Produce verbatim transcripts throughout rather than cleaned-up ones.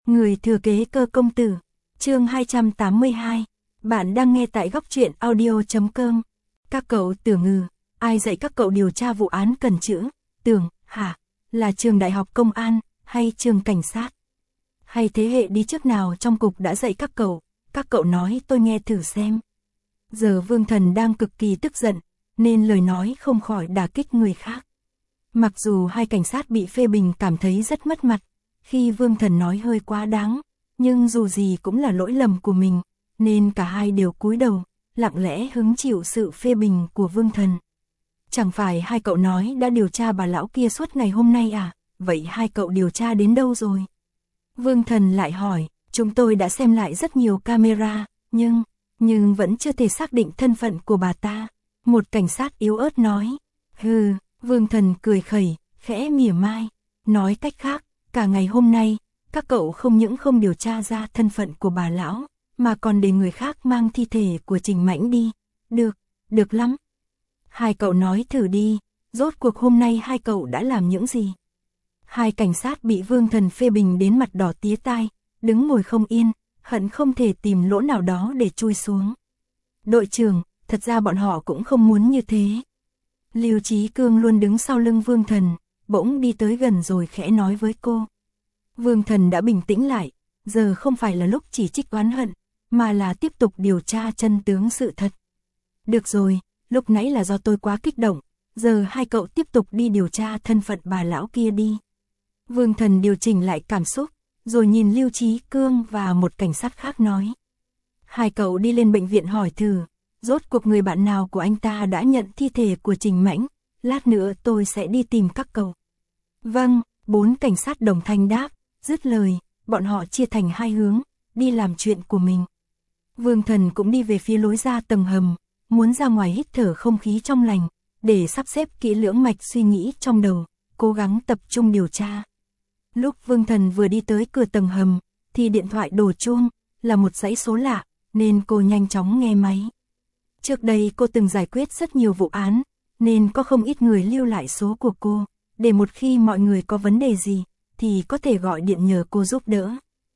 Người thừa kế Cơ công tử. Chương hai trăm tám mươi hai. Bạn đang nghe tại góc truyện audio chấm com. Các cậu tưởng ngừ, ai dạy các cậu điều tra vụ án cần chữ? Tưởng, hả? Là trường đại học công an, hay trường cảnh sát? Hay thế hệ đi trước nào trong cục đã dạy các cậu? Các cậu nói tôi nghe thử xem. Giờ Vương Thần đang cực kỳ tức giận, nên lời nói không khỏi đả kích người khác. Mặc dù hai cảnh sát bị phê bình cảm thấy rất mất mặt, khi Vương Thần nói hơi quá đáng, nhưng dù gì cũng là lỗi lầm của mình, nên cả hai đều cúi đầu, lặng lẽ hứng chịu sự phê bình của Vương Thần. Chẳng phải hai cậu nói đã điều tra bà lão kia suốt ngày hôm nay à? Vậy hai cậu điều tra đến đâu rồi? Vương Thần lại hỏi. Chúng tôi đã xem lại rất nhiều camera, nhưng, nhưng vẫn chưa thể xác định thân phận của bà ta. Một cảnh sát yếu ớt nói. Hừ, Vương Thần cười khẩy, khẽ mỉa mai. Nói cách khác, cả ngày hôm nay, các cậu không những không điều tra ra thân phận của bà lão, mà còn để người khác mang thi thể của Trình Mãnh đi. Được, được lắm. Hai cậu nói thử đi, rốt cuộc hôm nay hai cậu đã làm những gì? Hai cảnh sát bị Vương Thần phê bình đến mặt đỏ tía tai, đứng ngồi không yên, hận không thể tìm lỗ nào đó để chui xuống. Đội trưởng, thật ra bọn họ cũng không muốn như thế. Lưu Chí Cương luôn đứng sau lưng Vương Thần, bỗng đi tới gần rồi khẽ nói với cô. Vương Thần đã bình tĩnh lại, giờ không phải là lúc chỉ trích oán hận, mà là tiếp tục điều tra chân tướng sự thật. Được rồi, lúc nãy là do tôi quá kích động, giờ hai cậu tiếp tục đi điều tra thân phận bà lão kia đi. Vương Thần điều chỉnh lại cảm xúc, rồi nhìn Lưu Chí Cương và một cảnh sát khác nói. Hai cậu đi lên bệnh viện hỏi thử, rốt cuộc người bạn nào của anh ta đã nhận thi thể của Trình Mãnh, lát nữa tôi sẽ đi tìm các cậu. Vâng, bốn cảnh sát đồng thanh đáp, dứt lời, bọn họ chia thành hai hướng, đi làm chuyện của mình. Vương Thần cũng đi về phía lối ra tầng hầm, muốn ra ngoài hít thở không khí trong lành, để sắp xếp kỹ lưỡng mạch suy nghĩ trong đầu, cố gắng tập trung điều tra. Lúc Vương Thần vừa đi tới cửa tầng hầm, thì điện thoại đổ chuông, là một dãy số lạ, nên cô nhanh chóng nghe máy. Trước đây cô từng giải quyết rất nhiều vụ án, nên có không ít người lưu lại số của cô, để một khi mọi người có vấn đề gì, thì có thể gọi điện nhờ cô giúp đỡ.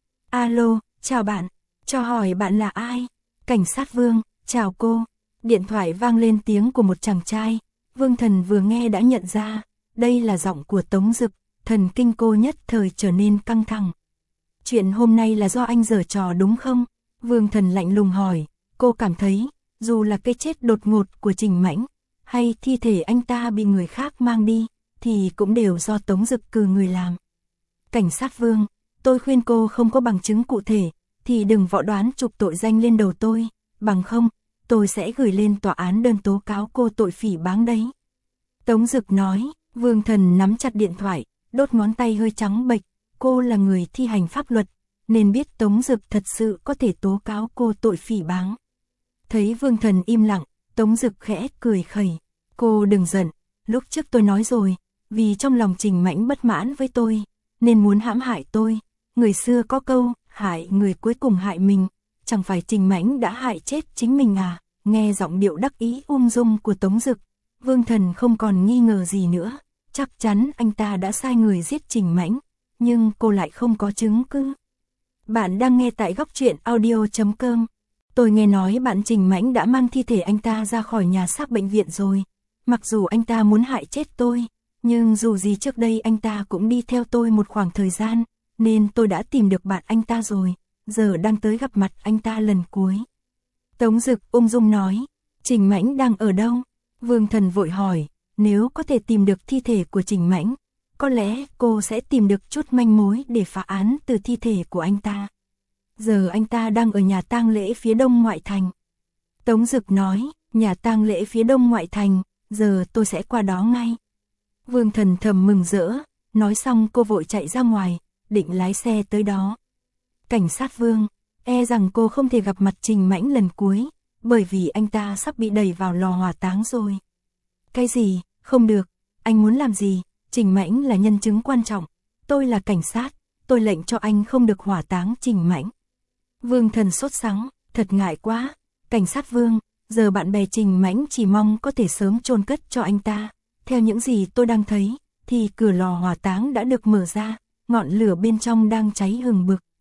Alo, chào bạn, cho hỏi bạn là ai? Cảnh sát Vương, chào cô. Điện thoại vang lên tiếng của một chàng trai, Vương Thần vừa nghe đã nhận ra, đây là giọng của Tống Dực. Thần kinh cô nhất thời trở nên căng thẳng. Chuyện hôm nay là do anh giở trò đúng không? Vương Thần lạnh lùng hỏi. Cô cảm thấy, dù là cái chết đột ngột của Trình Mãnh, hay thi thể anh ta bị người khác mang đi, thì cũng đều do Tống Dực cử người làm. Cảnh sát Vương, tôi khuyên cô không có bằng chứng cụ thể, thì đừng võ đoán chụp tội danh lên đầu tôi, bằng không, tôi sẽ gửi lên tòa án đơn tố cáo cô tội phỉ báng đấy. Tống Dực nói. Vương Thần nắm chặt điện thoại, đốt ngón tay hơi trắng bệch, cô là người thi hành pháp luật, nên biết Tống Dực thật sự có thể tố cáo cô tội phỉ báng. Thấy Vương Thần im lặng, Tống Dực khẽ cười khẩy, cô đừng giận, lúc trước tôi nói rồi, vì trong lòng Trình Mãnh bất mãn với tôi, nên muốn hãm hại tôi. Người xưa có câu, hại người cuối cùng hại mình, chẳng phải Trình Mãnh đã hại chết chính mình à? Nghe giọng điệu đắc ý ung dung của Tống Dực, Vương Thần không còn nghi ngờ gì nữa. Chắc chắn anh ta đã sai người giết Trình Mãnh, nhưng cô lại không có chứng cứ. Bạn đang nghe tại góc truyện audio chấm com. Tôi nghe nói bạn Trình Mãnh đã mang thi thể anh ta ra khỏi nhà xác bệnh viện rồi. Mặc dù anh ta muốn hại chết tôi, nhưng dù gì trước đây anh ta cũng đi theo tôi một khoảng thời gian, nên tôi đã tìm được bạn anh ta rồi, giờ đang tới gặp mặt anh ta lần cuối. Tống Dực ung dung nói, Trình Mãnh đang ở đâu? Vương Thần vội hỏi. Nếu có thể tìm được thi thể của Trình Mãnh, có lẽ cô sẽ tìm được chút manh mối để phá án từ thi thể của anh ta. Giờ anh ta đang ở nhà tang lễ phía đông ngoại thành. Tống Dực nói, nhà tang lễ phía đông ngoại thành, giờ tôi sẽ qua đó ngay. Vương Thần thầm mừng rỡ, nói xong cô vội chạy ra ngoài, định lái xe tới đó. Cảnh sát Vương, e rằng cô không thể gặp mặt Trình Mãnh lần cuối, bởi vì anh ta sắp bị đẩy vào lò hỏa táng rồi. Cái gì? Không được, anh muốn làm gì? Trình Mãnh là nhân chứng quan trọng, tôi là cảnh sát, tôi lệnh cho anh không được hỏa táng Trình Mãnh. Vương Thần sốt sắng, thật ngại quá. Cảnh sát Vương, giờ bạn bè Trình Mãnh chỉ mong có thể sớm chôn cất cho anh ta. Theo những gì tôi đang thấy, thì cửa lò hỏa táng đã được mở ra, ngọn lửa bên trong đang cháy hừng bực.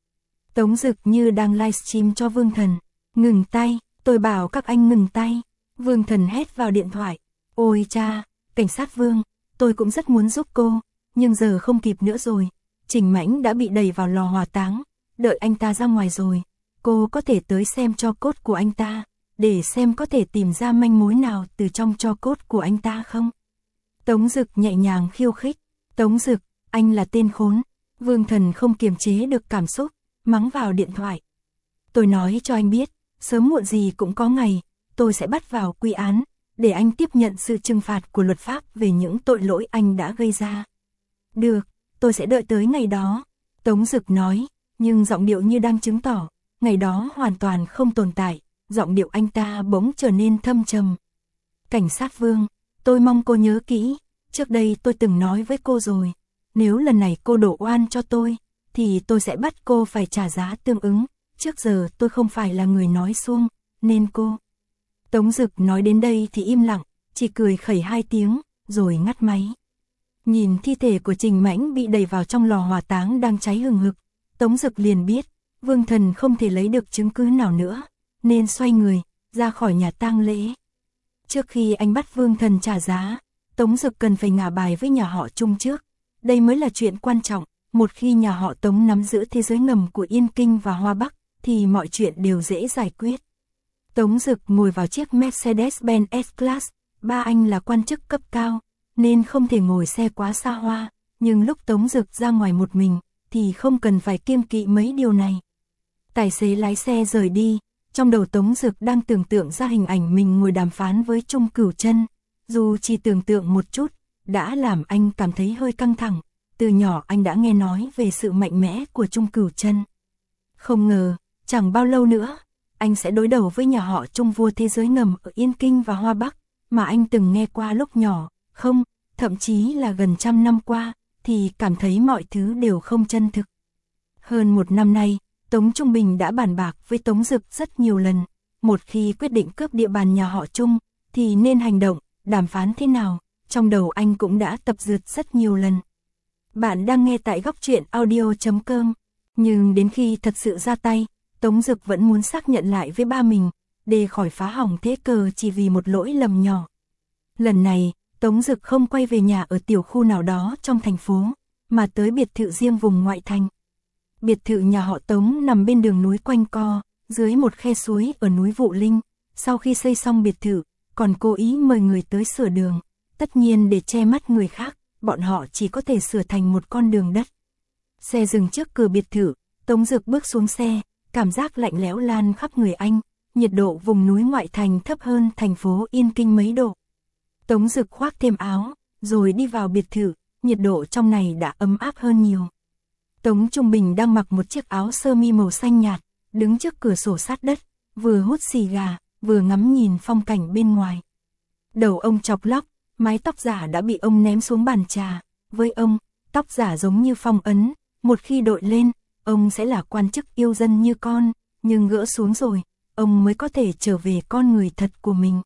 Tống Dực như đang livestream cho Vương Thần. Ngừng tay, tôi bảo các anh ngừng tay. Vương Thần hét vào điện thoại. Ôi cha, cảnh sát Vương, tôi cũng rất muốn giúp cô, nhưng giờ không kịp nữa rồi. Trình Mãnh đã bị đẩy vào lò hỏa táng, đợi anh ta ra ngoài rồi. Cô có thể tới xem tro cốt của anh ta, để xem có thể tìm ra manh mối nào từ trong tro cốt của anh ta không? Tống Dực nhẹ nhàng khiêu khích. Tống Dực, anh là tên khốn. Vương Thần không kiềm chế được cảm xúc, mắng vào điện thoại. Tôi nói cho anh biết, sớm muộn gì cũng có ngày, tôi sẽ bắt vào quy án, để anh tiếp nhận sự trừng phạt của luật pháp về những tội lỗi anh đã gây ra. Được, tôi sẽ đợi tới ngày đó. Tống Dực nói, nhưng giọng điệu như đang chứng tỏ, ngày đó hoàn toàn không tồn tại, giọng điệu anh ta bỗng trở nên thâm trầm. Cảnh sát Vương, tôi mong cô nhớ kỹ, trước đây tôi từng nói với cô rồi, nếu lần này cô đổ oan cho tôi, thì tôi sẽ bắt cô phải trả giá tương ứng, trước giờ tôi không phải là người nói suông, nên cô... Tống Dực nói đến đây thì im lặng, chỉ cười khẩy hai tiếng, rồi ngắt máy. Nhìn thi thể của Trình Mãnh bị đẩy vào trong lò hỏa táng đang cháy hừng hực, Tống Dực liền biết, Vương Thần không thể lấy được chứng cứ nào nữa, nên xoay người, ra khỏi nhà tang lễ. Trước khi anh bắt Vương Thần trả giá, Tống Dực cần phải ngả bài với nhà họ Trung trước. Đây mới là chuyện quan trọng, một khi nhà họ Tống nắm giữ thế giới ngầm của Yên Kinh và Hoa Bắc, thì mọi chuyện đều dễ giải quyết. Tống Dực ngồi vào chiếc Mercedes-Benz S-Class, ba anh là quan chức cấp cao, nên không thể ngồi xe quá xa hoa, nhưng lúc Tống Dực ra ngoài một mình, thì không cần phải kiêng kỵ mấy điều này. Tài xế lái xe rời đi, trong đầu Tống Dực đang tưởng tượng ra hình ảnh mình ngồi đàm phán với Trung Cửu Chân, dù chỉ tưởng tượng một chút, đã làm anh cảm thấy hơi căng thẳng, từ nhỏ anh đã nghe nói về sự mạnh mẽ của Trung Cửu Chân. Không ngờ, chẳng bao lâu nữa, anh sẽ đối đầu với nhà họ Trung vua thế giới ngầm ở Yên Kinh và Hoa Bắc, mà anh từng nghe qua lúc nhỏ, không, thậm chí là gần trăm năm qua, thì cảm thấy mọi thứ đều không chân thực. Hơn một năm nay, Tống Trung Bình đã bàn bạc với Tống Dực rất nhiều lần, một khi quyết định cướp địa bàn nhà họ Trung, thì nên hành động, đàm phán thế nào, trong đầu anh cũng đã tập dượt rất nhiều lần. Bạn đang nghe tại góc truyện audio chấm com, nhưng đến khi thật sự ra tay, Tống Dực vẫn muốn xác nhận lại với ba mình, để khỏi phá hỏng thế cờ chỉ vì một lỗi lầm nhỏ. Lần này, Tống Dực không quay về nhà ở tiểu khu nào đó trong thành phố, mà tới biệt thự riêng vùng ngoại thành. Biệt thự nhà họ Tống nằm bên đường núi quanh co, dưới một khe suối ở núi Vụ Linh. Sau khi xây xong biệt thự, còn cố ý mời người tới sửa đường. Tất nhiên để che mắt người khác, bọn họ chỉ có thể sửa thành một con đường đất. Xe dừng trước cửa biệt thự, Tống Dực bước xuống xe, cảm giác lạnh lẽo lan khắp người anh. Nhiệt độ vùng núi ngoại thành thấp hơn thành phố Yên Kinh mấy độ. Tống Dực khoác thêm áo, rồi đi vào biệt thự, nhiệt độ trong này đã ấm áp hơn nhiều. Tống Trung Bình đang mặc một chiếc áo sơ mi màu xanh nhạt, đứng trước cửa sổ sát đất, vừa hút xì gà, vừa ngắm nhìn phong cảnh bên ngoài. Đầu ông chọc lóc, mái tóc giả đã bị ông ném xuống bàn trà. Với ông, tóc giả giống như phong ấn, một khi đội lên, ông sẽ là quan chức yêu dân như con, nhưng gỡ xuống rồi, ông mới có thể trở về con người thật của mình.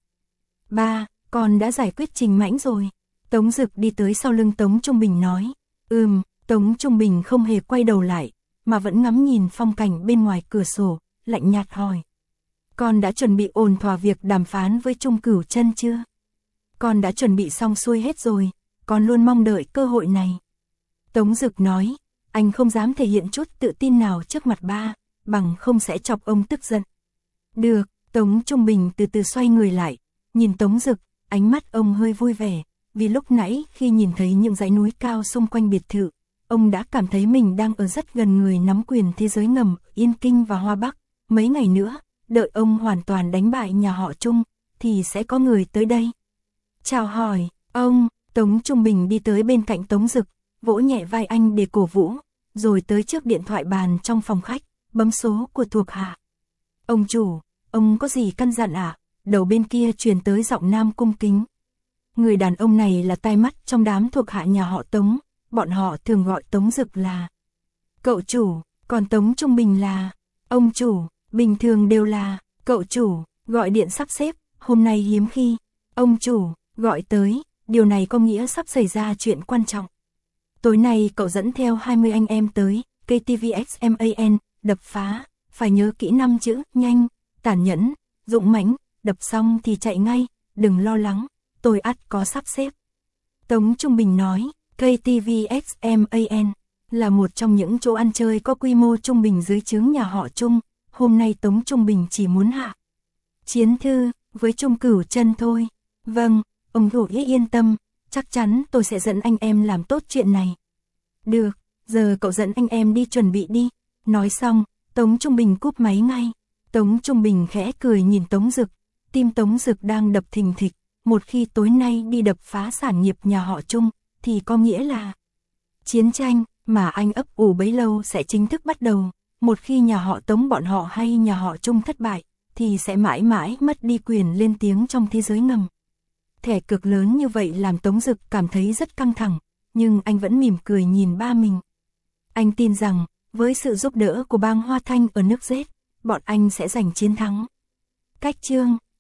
Ba, con đã giải quyết Trình Mãnh rồi. Tống Dực đi tới sau lưng Tống Trung Bình nói. Ừm, Tống Trung Bình không hề quay đầu lại, mà vẫn ngắm nhìn phong cảnh bên ngoài cửa sổ, lạnh nhạt hỏi. Con đã chuẩn bị ổn thỏa việc đàm phán với Trung Cửu Chân chưa? Con đã chuẩn bị xong xuôi hết rồi, con luôn mong đợi cơ hội này. Tống Dực nói, anh không dám thể hiện chút tự tin nào trước mặt ba, bằng không sẽ chọc ông tức giận. Được, Tống Trung Bình từ từ xoay người lại, nhìn Tống Dực, ánh mắt ông hơi vui vẻ, vì lúc nãy khi nhìn thấy những dãy núi cao xung quanh biệt thự, ông đã cảm thấy mình đang ở rất gần người nắm quyền thế giới ngầm Yên Kinh và Hoa Bắc. Mấy ngày nữa, đợi ông hoàn toàn đánh bại nhà họ Trung, thì sẽ có người tới đây. Chào hỏi, ông. Tống Trung Bình đi tới bên cạnh Tống Dực, vỗ nhẹ vai anh để cổ vũ, rồi tới trước điện thoại bàn trong phòng khách, bấm số của thuộc hạ. Ông chủ, ông có gì căn dặn ạ? À? Đầu bên kia truyền tới giọng nam cung kính. Người đàn ông này là tai mắt trong đám thuộc hạ nhà họ Tống, bọn họ thường gọi Tống Dực là cậu chủ, còn Tống Trung Bình là ông chủ, bình thường đều là cậu chủ, gọi điện sắp xếp, hôm nay hiếm khi ông chủ gọi tới, điều này có nghĩa sắp xảy ra chuyện quan trọng. Tối nay cậu dẫn theo hai mươi anh em tới K T V X M A N, đập phá, phải nhớ kỹ năm chữ, nhanh, tàn nhẫn, dũng mãnh, đập xong thì chạy ngay, đừng lo lắng, tôi ắt có sắp xếp. Tống Trung Bình nói, ca tê vê ích em an là một trong những chỗ ăn chơi có quy mô trung bình dưới trướng nhà họ Trung, hôm nay Tống Trung Bình chỉ muốn hạ chiến thư với Trung Cửu Chân thôi. Vâng, ông Thủ Ý yên tâm, chắc chắn tôi sẽ dẫn anh em làm tốt chuyện này. Được, giờ cậu dẫn anh em đi chuẩn bị đi. Nói xong, Tống Trung Bình cúp máy ngay. Tống Trung Bình khẽ cười nhìn Tống Dực, tim Tống Dực đang đập thình thịch, một khi tối nay đi đập phá sản nghiệp nhà họ Trung, thì có nghĩa là chiến tranh mà anh ấp ủ bấy lâu sẽ chính thức bắt đầu. Một khi nhà họ Tống bọn họ hay nhà họ Trung thất bại, thì sẽ mãi mãi mất đi quyền lên tiếng trong thế giới ngầm. Thẻ cược lớn như vậy làm Tống Dực cảm thấy rất căng thẳng, nhưng anh vẫn mỉm cười nhìn ba mình. Anh tin rằng, với sự giúp đỡ của bang Hoa Thanh ở nước Z, bọn anh sẽ giành chiến thắng. Cách chương